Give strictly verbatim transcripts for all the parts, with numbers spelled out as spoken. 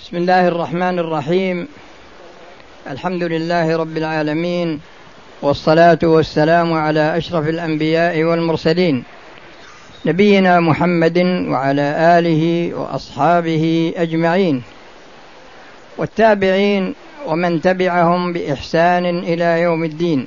بسم الله الرحمن الرحيم. الحمد لله رب العالمين، والصلاة والسلام على أشرف الأنبياء والمرسلين، نبينا محمد وعلى آله وأصحابه أجمعين، والتابعين ومن تبعهم بإحسان إلى يوم الدين.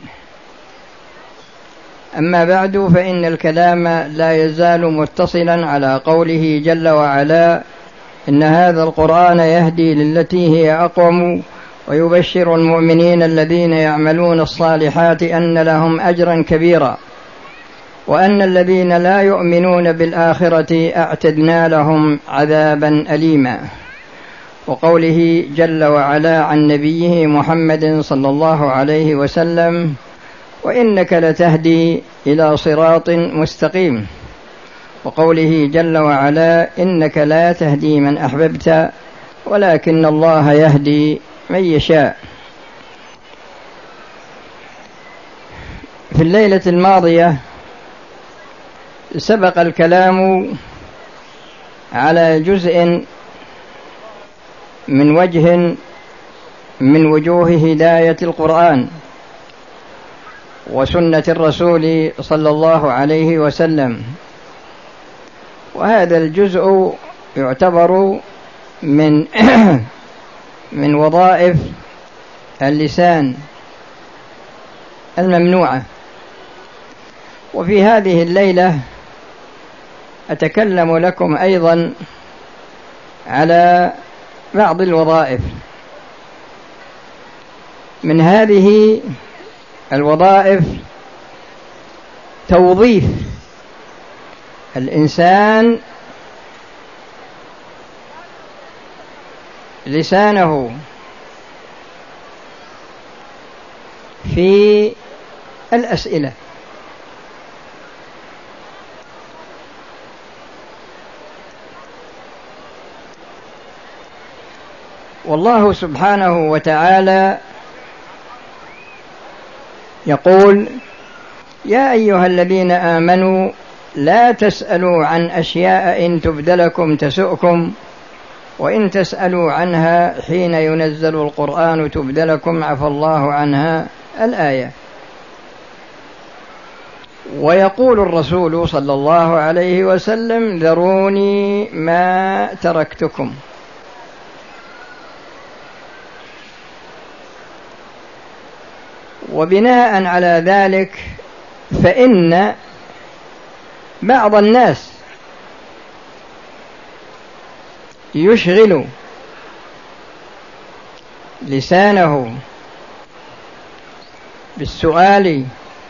أما بعد، فإن الكلام لا يزال متصلا على قوله جل وعلا: إن هذا القرآن يهدي للتي هي أقوم ويبشر المؤمنين الذين يعملون الصالحات أن لهم أجرا كبيرا وأن الذين لا يؤمنون بالآخرة أعتدنا لهم عذابا أليما. وقوله جل وعلا عن نبيه محمد صلى الله عليه وسلم: وإنك لتهدي إلى صراط مستقيم. وقوله جل وعلا: إنك لا تهدي من أحببت ولكن الله يهدي من يشاء. في الليلة الماضية سبق الكلام على جزء من وجه من وجوه هداية القرآن وسنة الرسول صلى الله عليه وسلم، وهذا الجزء يعتبر من من وظائف اللسان الممنوعة. وفي هذه الليلة أتكلم لكم أيضا على بعض الوظائف. من هذه الوظائف توظيف الإنسان لسانه في الأسئلة. والله سبحانه وتعالى يقول: يا أيها الذين آمنوا لا تسألوا عن أشياء إن تبد لكم تسؤكم وإن تسألوا عنها حين ينزل القرآن تبد لكم عفى الله عنها، الآية. ويقول الرسول صلى الله عليه وسلم: ذروني ما تركتكم. وبناء على ذلك فإن بعض الناس يشغل لسانه بالسؤال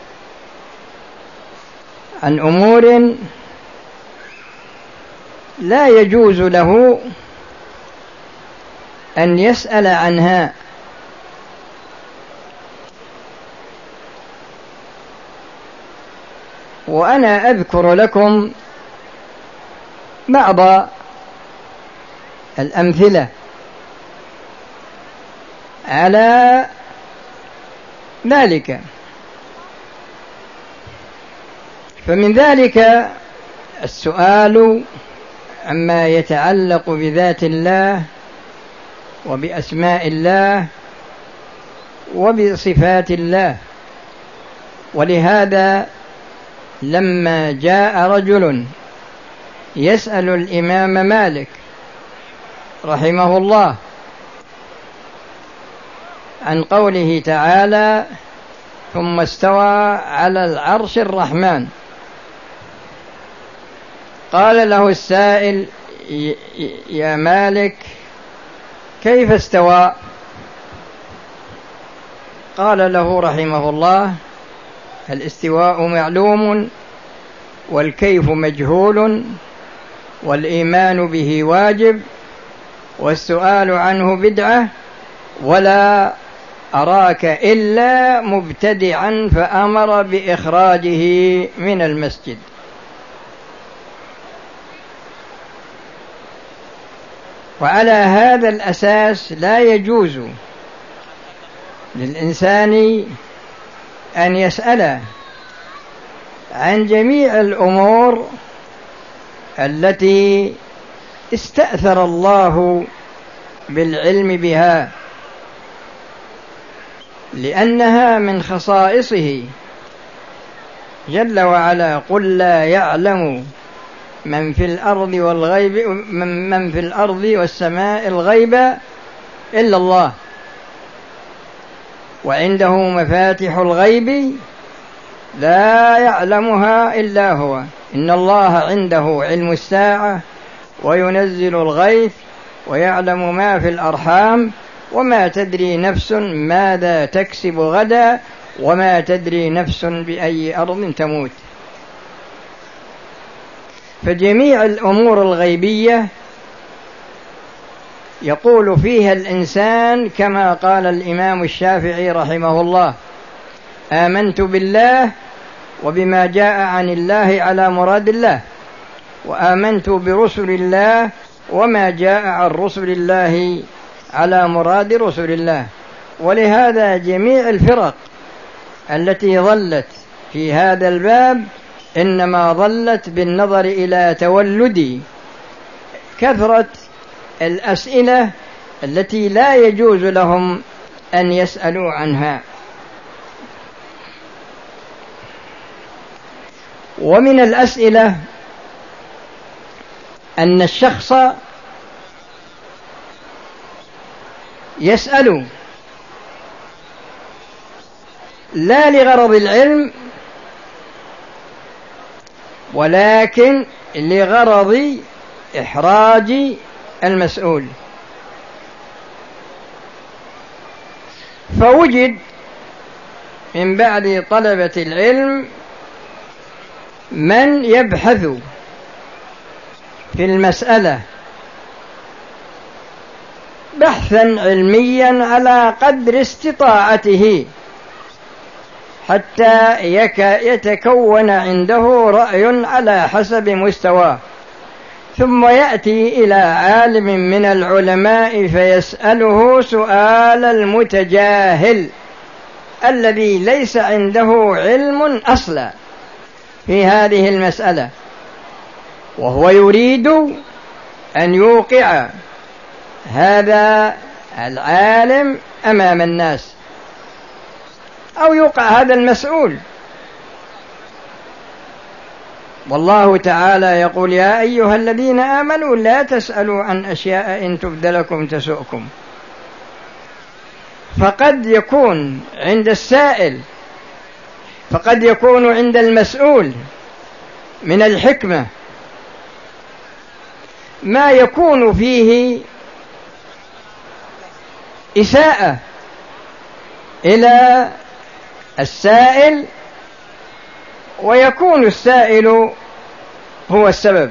عن أمور لا يجوز له أن يسأل عنها، وأنا أذكر لكم بعض الأمثلة على ذلك. فمن ذلك السؤال عما يتعلق بذات الله وبأسماء الله وبصفات الله. ولهذا لما جاء رجل يسأل الإمام مالك رحمه الله عن قوله تعالى: ثم استوى على العرش الرحمن، قال له السائل: يا مالك كيف استوى؟ قال له رحمه الله: الاستواء معلوم والكيف مجهول والإيمان به واجب والسؤال عنه بدعة ولا أراك إلا مبتدعا فأمر بإخراجه من المسجد. وعلى هذا الأساس لا يجوز للإنسان أن يسأل عن جميع الأمور التي استأثر الله بالعلم بها، لأنها من خصائصه جل وعلا. قل لا يعلم من في الأرض والغيب من, من في الأرض والسماء الغيب إلا الله، وعنده مفاتح الغيب لا يعلمها إلا هو. إن الله عنده علم الساعة وينزل الغيث ويعلم ما في الأرحام وما تدري نفس ماذا تكسب غدا وما تدري نفس بأي أرض تموت. فجميع الأمور الغيبية يقول فيها الإنسان كما قال الإمام الشافعي رحمه الله: آمنت بالله وبما جاء عن الله على مراد الله، وآمنت برسل الله وما جاء عن رسل الله على مراد رسل الله. ولهذا جميع الفرق التي ظلت في هذا الباب إنما ظلت بالنظر إلى تولد كثرة الأسئلة التي لا يجوز لهم أن يسألوا عنها. ومن الأسئلة أن الشخص يسأل لا لغرض العلم ولكن لغرض إحراج المسؤول. فوجد من بعد طلبة العلم من يبحث في المسألة بحثا علميا على قدر استطاعته حتى يتكون عنده رأي على حسب مستواه، ثم يأتي إلى عالم من العلماء فيسأله سؤال المتجاهل الذي ليس عنده علم أصلا في هذه المسألة، وهو يريد أن يوقع هذا العالم أمام الناس أو يوقع هذا المسؤول. والله تعالى يقول: يا أيها الذين آمنوا لا تسألوا عن أشياء إن تبد لكم تسؤكم. فقد يكون عند السائل، فقد يكون عند المسؤول من الحكمة ما يكون فيه إساءة إلى السائل، ويكون السائل هو السبب.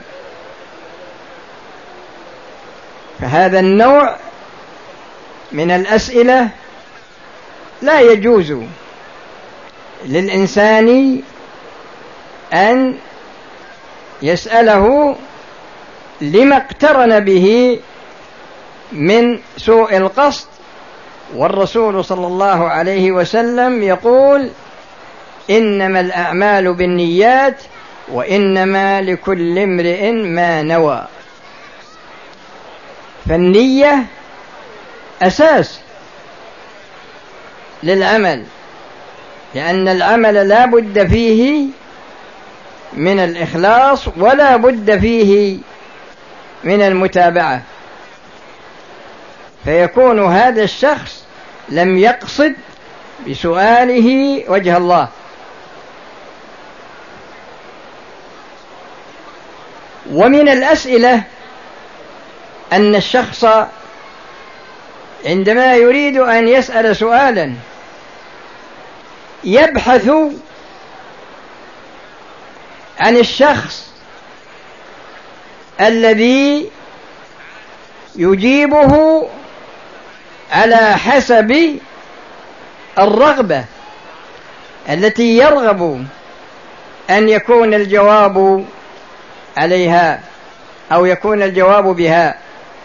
فهذا النوع من الأسئلة لا يجوز للإنسان أن يسأله لما اقترن به من سوء القصد. والرسول صلى الله عليه وسلم يقول: إنما الأعمال بالنيات وإنما لكل امرئ ما نوى. فالنية أساس للعمل، لأن العمل لا بد فيه من الإخلاص ولا بد فيه من المتابعة. فيكون هذا الشخص لم يقصد بسؤاله وجه الله. ومن الأسئلة أن الشخص عندما يريد أن يسأل سؤالا يبحث عن الشخص الذي يجيبه على حسب الرغبة التي يرغب أن يكون الجواب عليها أو يكون الجواب بها.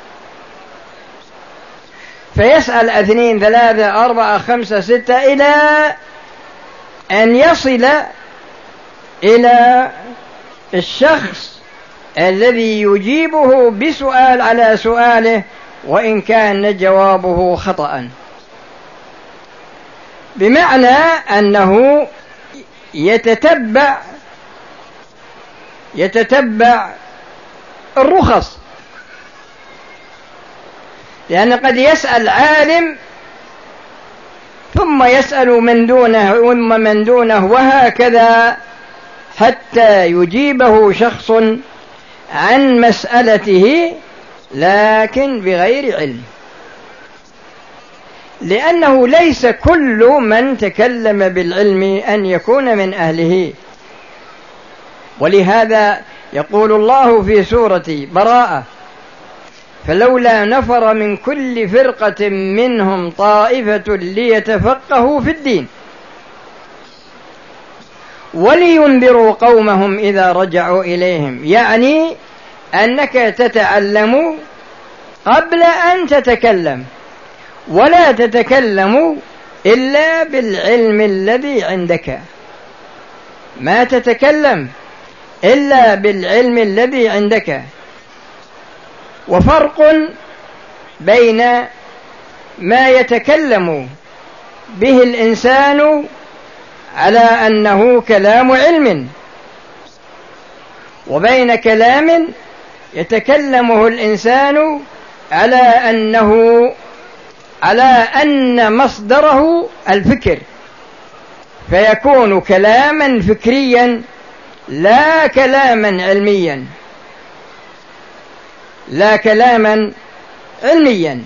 فيسأل اثنين ثلاثة أربعة خمسة ستة إلى أن يصل إلى الشخص الذي يجيبه بسؤال على سؤاله وإن كان جوابه خطأ، بمعنى أنه يتتبع يتتبع الرخص، لأن قد يسأل عالم ثم يسأل من دونه ثم من دونه وهكذا حتى يجيبه شخص عن مسألته لكن بغير علم، لأنه ليس كل من تكلم بالعلم أن يكون من أهله. ولهذا يقول الله في سورة براءة: فلولا نفر من كل فرقة منهم طائفة ليتفقهوا في الدين ولينذروا قومهم إذا رجعوا إليهم، يعني أنك تتعلم قبل أن تتكلم، ولا تتكلم إلا بالعلم الذي عندك، ما تتكلم إلا بالعلم الذي عندك. وفرق بين ما يتكلم به الإنسان على أنه كلام علم، وبين كلام يتكلمه الإنسان على أنه على أن مصدره الفكر، فيكون كلاما فكريا لا كلاما علميا لا كلاما علميا.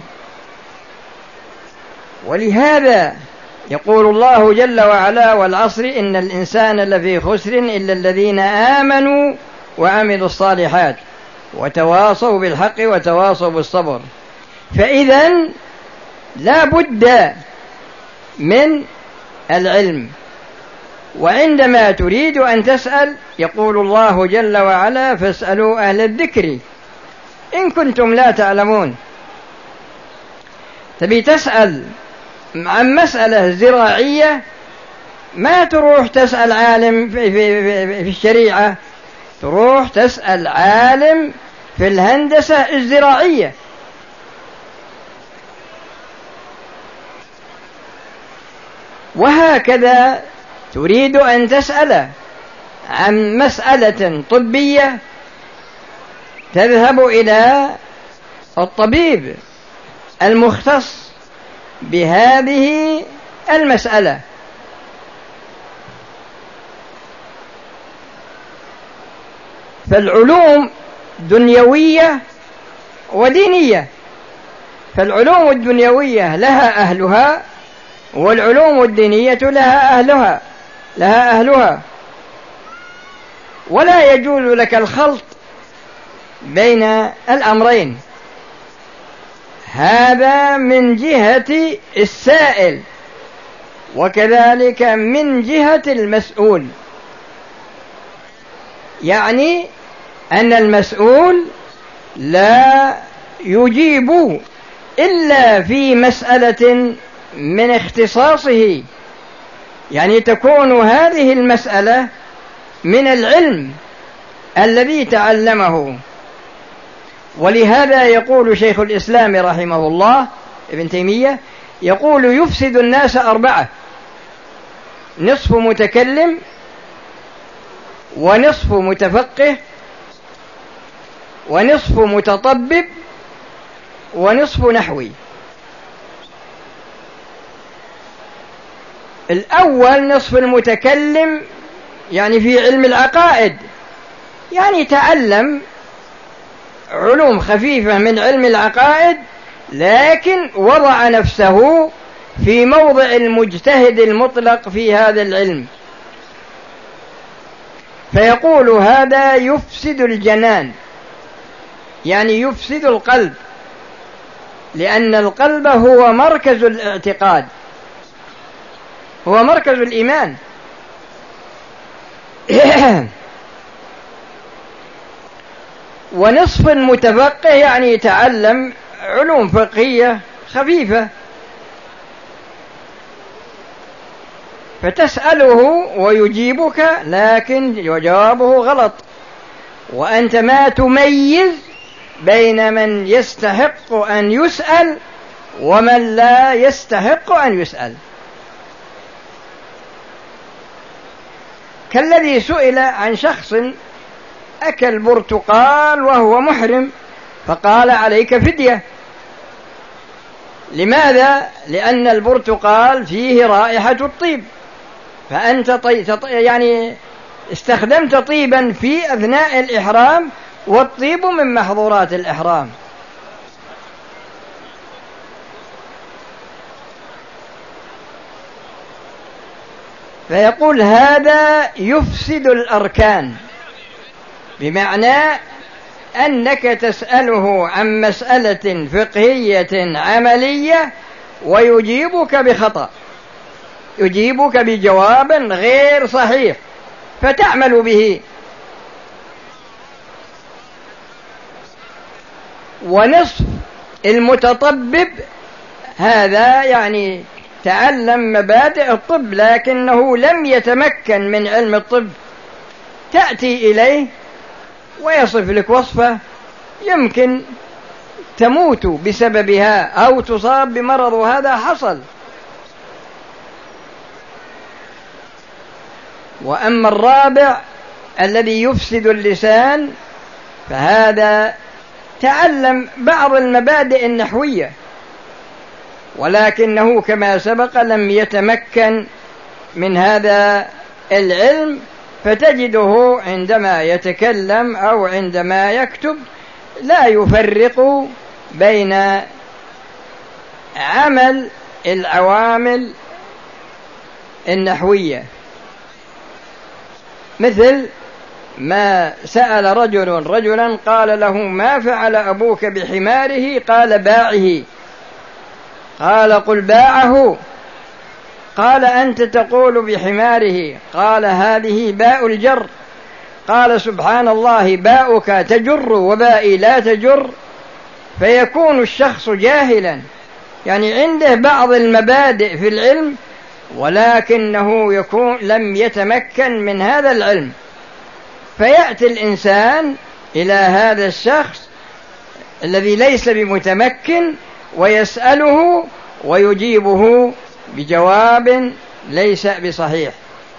ولهذا يقول الله جل وعلا: والعصر إن الإنسان لفي خسر إلا الذين آمنوا وعملوا الصالحات وتواصوا بالحق وتواصوا بالصبر. فإذن لا بد من العلم. وعندما تريد أن تسأل يقول الله جل وعلا: فاسألوا أهل الذكر إن كنتم لا تعلمون. تبي تسأل عن مسألة زراعية ما تروح تسأل عالم في, في, في, في الشريعة، تروح تسأل عالم في الهندسة الزراعية. وهكذا تريد أن تسأل عن مسألة طبية تذهب إلى الطبيب المختص بهذه المسألة. فالعلوم دنيوية ودينية، فالعلوم الدنيوية لها أهلها، والعلوم الدينية لها أهلها لها أهلها ولا يجوز لك الخلط بين الأمرين. هذا من جهة السائل، وكذلك من جهة المسؤول، يعني أن المسؤول لا يجيب إلا في مسألة من اختصاصه، يعني تكون هذه المسألة من العلم الذي تعلمه. ولهذا يقول شيخ الإسلام رحمه الله ابن تيمية، يقول: يفسد الناس أربعة: نصف متكلم، ونصف متفقه، ونصف متطبب، ونصف نحوي. الأول نصف المتكلم يعني في علم العقائد، يعني تعلم علوم خفيفة من علم العقائد، لكن وضع نفسه في موضع المجتهد المطلق في هذا العلم، فيقول: هذا يفسد الجنان، يعني يفسد القلب، لأن القلب هو مركز الاعتقاد، هو مركز الإيمان. ونصف المتفقه يعني يتعلم علوم فقهية خفيفة، فتسأله ويجيبك لكن جوابه غلط، وأنت ما تميز بين من يستحق أن يسأل ومن لا يستحق أن يسأل. كالذي سئل عن شخص أكل برتقال وهو محرم فقال عليك فدية. لماذا؟ لأن البرتقال فيه رائحة الطيب، فأنت طي... يعني استخدمت طيبا في أثناء الإحرام، والطيب من محظورات الإحرام. فيقول هذا يفسد الأركان، بمعنى أنك تسأله عن مسألة فقهية عملية ويجيبك بخطأ، يجيبك بجواب غير صحيح فتعمل به. ونصف المتطبب هذا يعني تعلم مبادئ الطب لكنه لم يتمكن من علم الطب، تأتي إليه ويصف لك وصفة يمكن تموت بسببها أو تصاب بمرض، وهذا حصل. وأما الرابع الذي يفسد اللسان فهذا تعلم بعض المبادئ النحوية ولكنه كما سبق لم يتمكن من هذا العلم، فتجده عندما يتكلم أو عندما يكتب لا يفرق بين عمل العوامل النحوية. مثل ما سأل رجل رجلا قال له ما فعل أبوك بحماره؟ قال باعه. قال قل باعه. قال أنت تقول بحماره. قال هذه باء الجر. قال سبحان الله باؤك تجر وبائي لا تجر. فيكون الشخص جاهلا، يعني عنده بعض المبادئ في العلم ولكنه يكون لم يتمكن من هذا العلم، فيأتي الإنسان إلى هذا الشخص الذي ليس بمتمكن ويسأله ويجيبه بجواب ليس بصحيح.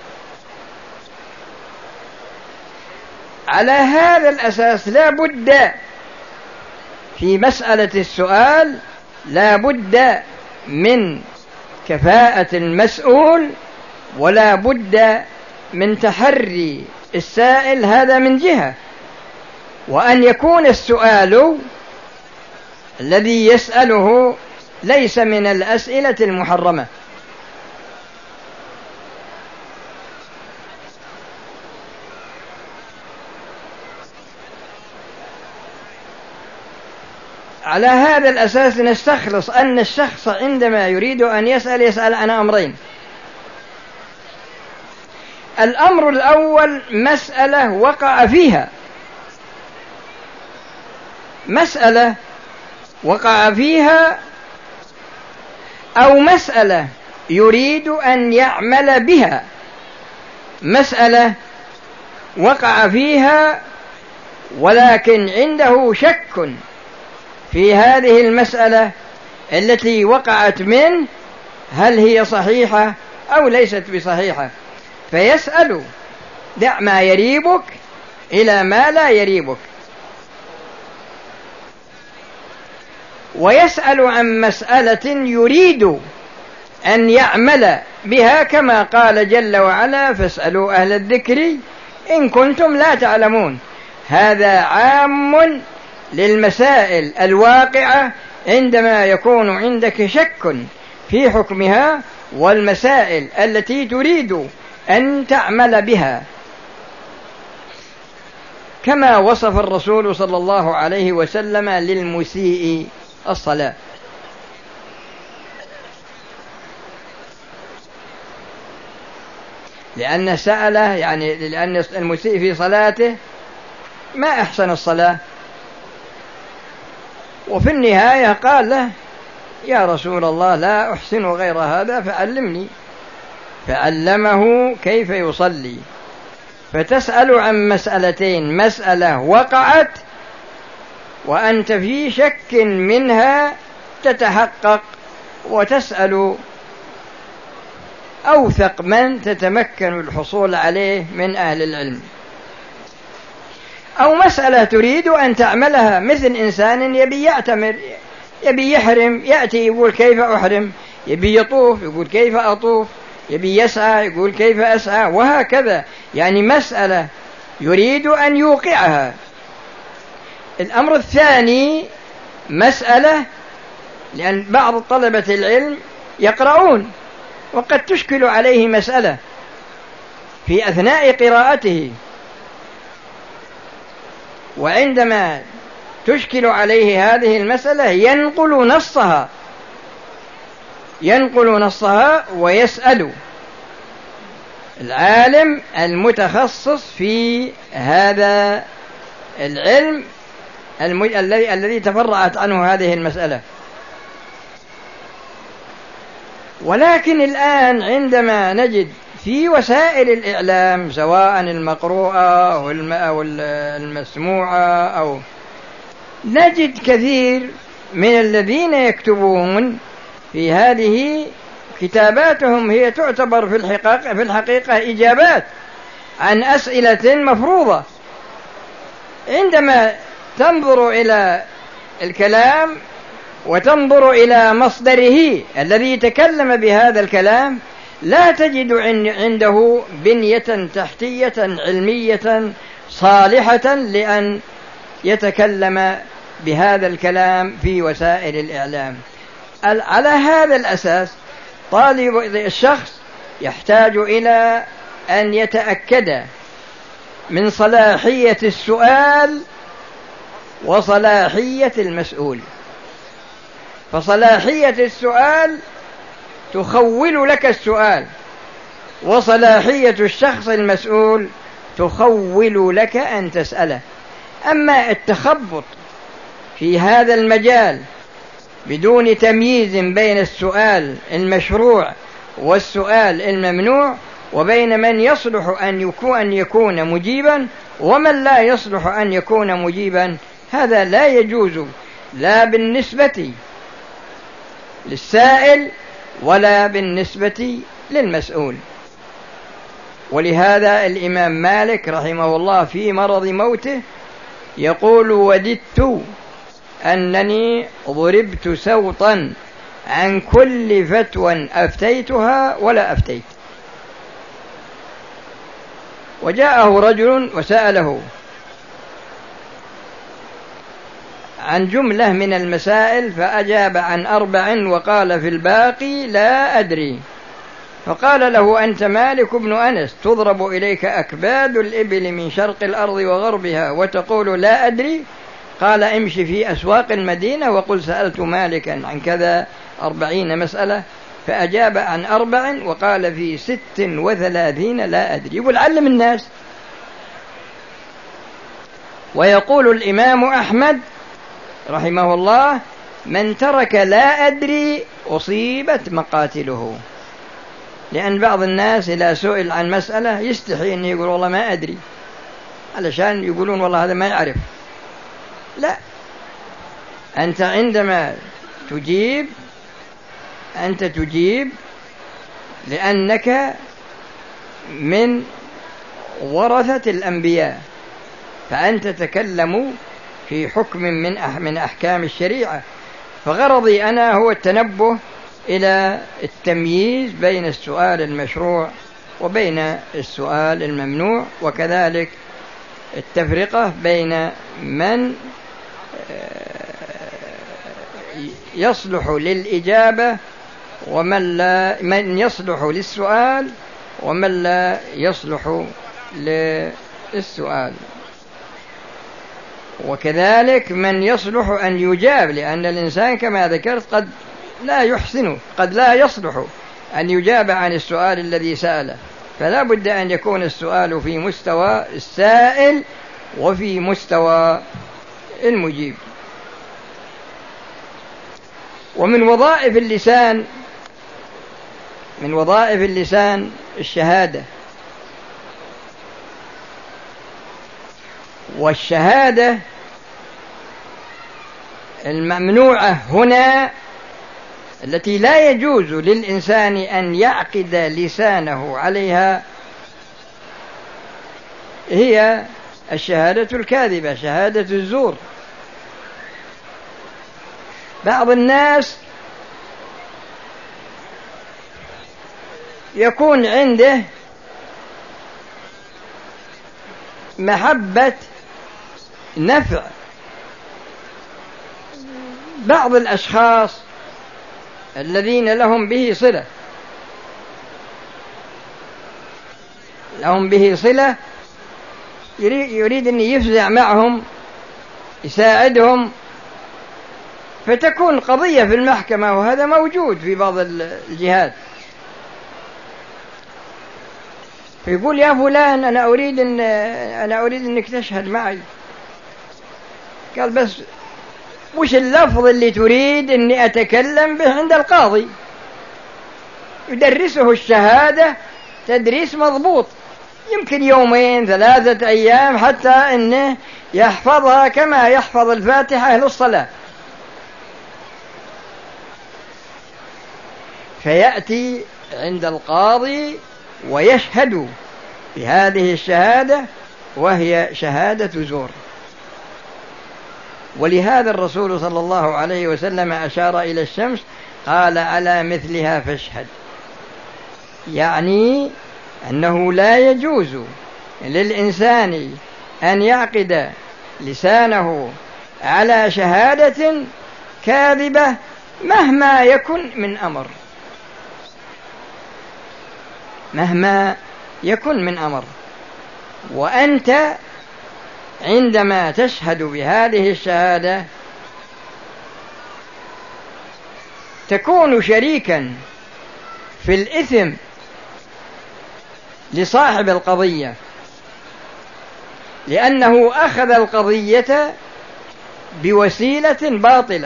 على هذا الأساس لا بد في مسألة السؤال لا بد من كفاءة المسؤول ولا بد من تحري السائل، هذا من جهة، وأن يكون السؤال الذي يسأله ليس من الأسئلة المحرمة. على هذا الأساس نستخلص أن الشخص عندما يريد أن يسأل يسأل عن أمرين. الأمر الأول مسألة وقع فيها، مسألة وقع فيها أو مسألة يريد أن يعمل بها. مسألة وقع فيها ولكن عنده شك في هذه المسألة التي وقعت منه هل هي صحيحة أو ليست بصحيحة، فيسأل دع ما يريبك إلى ما لا يريبك. ويسأل عن مسألة يريد أن يعمل بها كما قال جل وعلا فاسألوا أهل الذكر إن كنتم لا تعلمون. هذا عام للمسائل الواقعة عندما يكون عندك شك في حكمها والمسائل التي تريد أن تعمل بها، كما وصف الرسول صلى الله عليه وسلم للمسيء الصلاة. لأن سأله يعني لأن المسيء في صلاته ما أحسن الصلاة، وفي النهاية قال له يا رسول الله لا أحسن غير هذا فعلمني، فعلمه كيف يصلي. فتسأل عن مسألتين، مسألة وقعت وأنت في شك منها تتحقق وتسأل أوثق من تتمكن الحصول عليه من أهل العلم. أو مسألة تريد أن تعملها، مثل إنسان يبي يعتمر، يبي يحرم، يأتي يقول كيف أحرم، يبي يطوف يقول كيف أطوف، يبي يسعى يقول كيف أسعى، وهكذا. يعني مسألة يريد أن يوقعها. الأمر الثاني مسألة، لأن بعض طلبة العلم يقرؤون وقد تشكل عليه مسألة في أثناء قراءته، وعندما تشكل عليه هذه المسألة ينقل نصها ينقل نصها ويسأل العالم المتخصص في هذا العلم الذي الذي تفرعت عنه هذه المسألة. ولكن الآن عندما نجد في وسائل الإعلام سواء المقروءة أو المسموعة، أو نجد كثير من الذين يكتبون في هذه كتاباتهم هي تعتبر في الحقيقة, في الحقيقة إجابات عن أسئلة مفروضة. عندما تنظر إلى الكلام وتنظر إلى مصدره الذي تكلم بهذا الكلام لا تجد عنده بنية تحتية علمية صالحة لأن يتكلم بهذا الكلام في وسائل الإعلام. على هذا الأساس طالب الشخص يحتاج إلى أن يتأكد من صلاحية السؤال وصلاحية المسؤول. فصلاحية السؤال تخول لك السؤال، وصلاحية الشخص المسؤول تخول لك أن تسأله. أما التخبط في هذا المجال بدون تمييز بين السؤال المشروع والسؤال الممنوع، وبين من يصلح أن يكون, أن يكون مجيبا ومن لا يصلح أن يكون مجيبا، هذا لا يجوز لا بالنسبة للسائل ولا بالنسبة للمسؤول. ولهذا الإمام مالك رحمه الله في مرض موته يقول: وددت أنني ضربت سوطا عن كل فتوى أفتيتها ولا أفتيت. وجاءه رجل وسأله عن جملة من المسائل فأجاب عن أربع وقال في الباقي لا أدري. فقال له: أنت مالك بن أنس تضرب إليك أكباد الإبل من شرق الأرض وغربها وتقول لا أدري؟ قال: امشي في أسواق المدينة وقل سألت مالكا عن كذا أربعين مسألة فأجاب عن أربع وقال في ست وثلاثين لا أدري. يقول علم الناس. ويقول الإمام أحمد رحمه الله: من ترك لا أدري أصيبت مقاتله. لأن بعض الناس إذا سئل عن مسألة يستحي أن يقول والله ما أدري، علشان يقولون والله هذا ما يعرف. لا، أنت عندما تجيب أنت تجيب لأنك من ورثة الأنبياء، فأنت تتكلم في حكم من من أحكام الشريعة. فغرضي أنا هو التنبه إلى التمييز بين السؤال المشروع وبين السؤال الممنوع، وكذلك التفرقة بين من يصلح للإجابة ومن لا من يصلح للسؤال ومن لا يصلح للسؤال، وكذلك من يصلح أن يجاب، لأن الإنسان كما ذكرت قد لا يحسن قد لا يصلح أن يجاب عن السؤال الذي سأله. فلا بد أن يكون السؤال في مستوى السائل وفي مستوى المجيب. ومن وظائف اللسان من وظائف اللسان الشهادة. والشهادة الممنوعة هنا التي لا يجوز للإنسان أن يعقد لسانه عليها هي الشهادة الكاذبة، شهادة الزور. بعض الناس يكون عنده محبة نفع بعض الأشخاص الذين لهم به صلة لهم به صلة يريد أن يفزع معهم، يساعدهم، فتكون قضية في المحكمة، وهذا موجود في بعض الجهات. فيقول يا فلان أنا أريد أن أنا أريد أنك تشهد معي. قال بس وش اللفظ اللي تريد أني أتكلم به عند القاضي؟ يدرسه الشهادة تدريس مضبوط، يمكن يومين ثلاثة أيام حتى أنه يحفظها كما يحفظ الفاتحة للصلاة. فيأتي عند القاضي ويشهد بهذه الشهادة وهي شهادة زور. ولهذا الرسول صلى الله عليه وسلم أشار إلى الشمس قال على مثلها فاشهد، يعني أنه لا يجوز للإنسان أن يعقد لسانه على شهادة كاذبة مهما يكن من أمر، مهما يكن من أمر. وأنت عندما تشهد بهذه الشهادة تكون شريكا في الإثم لصاحب القضية، لأنه أخذ القضية بوسيلة باطلة،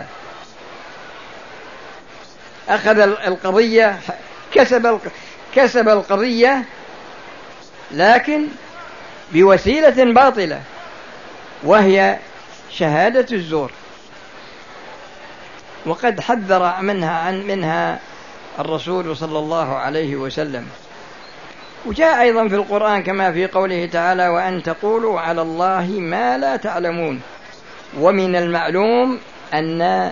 أخذ القضية كسب كسب القضية لكن بوسيلة باطلة وهي شهادة الزور. وقد حذر منها عن منها الرسول صلى الله عليه وسلم. وجاء أيضا في القرآن كما في قوله تعالى وأن تقولوا على الله ما لا تعلمون. ومن المعلوم أن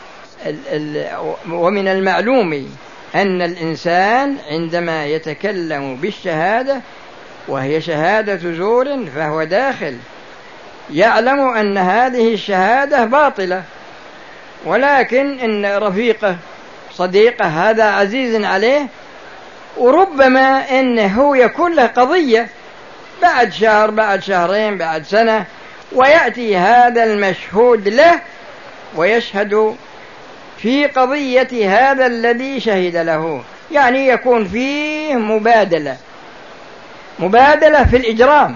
ومن المعلوم أن الإنسان عندما يتكلم بالشهادة وهي شهادة زور فهو داخل يعلم أن هذه الشهادة باطلة، ولكن إن رفيقه صديقه هذا عزيز عليه، وربما إنه يكون له قضية بعد شهر بعد شهرين بعد سنة، ويأتي هذا المشهود له ويشهد في قضية هذا الذي شهد له، يعني يكون فيه مبادلة مبادلة في الإجرام،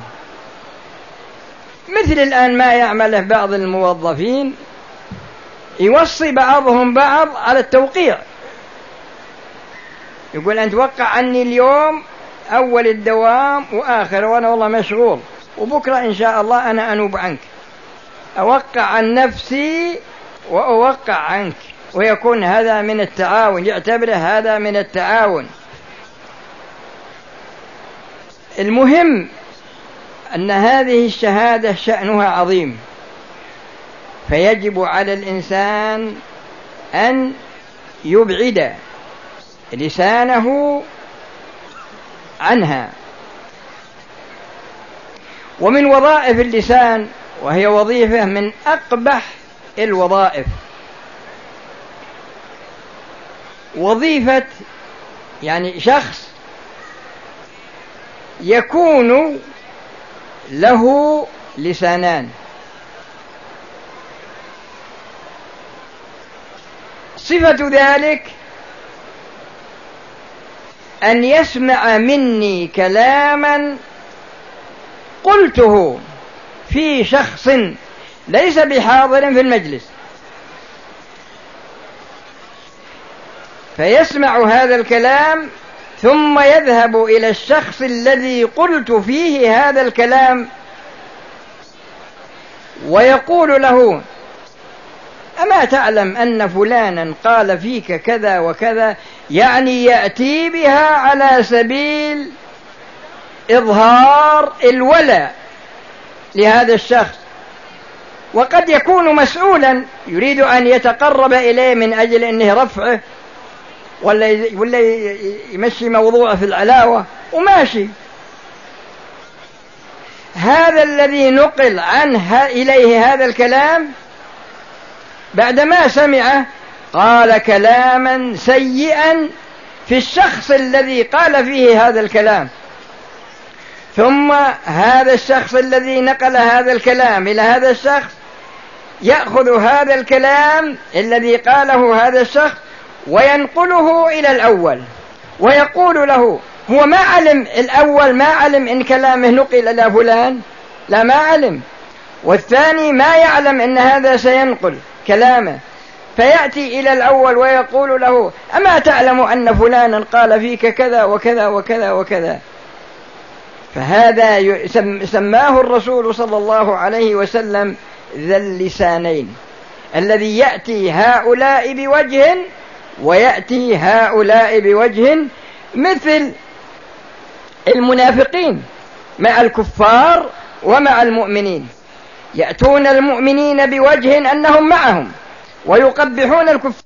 مثل الآن ما يعمله بعض الموظفين، يوصي بعضهم بعض على التوقيع، يقول أنت وقع عني اليوم أول الدوام وآخر وأنا والله مشغول، وبكرة إن شاء الله أنا أنوب عنك، أوقع عن نفسي وأوقع عنك، ويكون هذا من التعاون، يعتبره هذا من التعاون. المهم أن هذه الشهادة شأنها عظيم، فيجب على الإنسان أن يبعد لسانه عنها. ومن وظائف اللسان، وهي وظيفة من أقبح الوظائف، وظيفة يعني شخص يكون له لسانان، صفة ذلك أن يسمع مني كلاما قلته في شخص ليس بحاضر في المجلس، فيسمع هذا الكلام ثم يذهب إلى الشخص الذي قلت فيه هذا الكلام ويقول له أما تعلم أن فلانا قال فيك كذا وكذا، يعني يأتي بها على سبيل إظهار الولاء لهذا الشخص، وقد يكون مسؤولا يريد أن يتقرب إليه من أجل أنه رفعه ولا ولا يمشي موضوعه في العلاوة وماشي. هذا الذي نقل عنه إليه هذا الكلام بعدما سمعه قال كلاما سيئا في الشخص الذي قال فيه هذا الكلام، ثم هذا الشخص الذي نقل هذا الكلام إلى هذا الشخص يأخذ هذا الكلام الذي قاله هذا الشخص وينقله إلى الأول ويقول له هو ما علم الأول، ما علم إن كلامه نقل إلى فلان، لا ما علم، والثاني ما يعلم إن هذا سينقل كلامه، فيأتي إلى الأول ويقول له أما تعلم أن فلانا قال فيك كذا وكذا وكذا وكذا. فهذا سماه الرسول صلى الله عليه وسلم ذا اللسانين، الذي يأتي هؤلاء بوجه ويأتي هؤلاء بوجه، مثل المنافقين مع الكفار ومع المؤمنين، يأتون المؤمنين بوجه أنهم معهم ويقبحون الكفار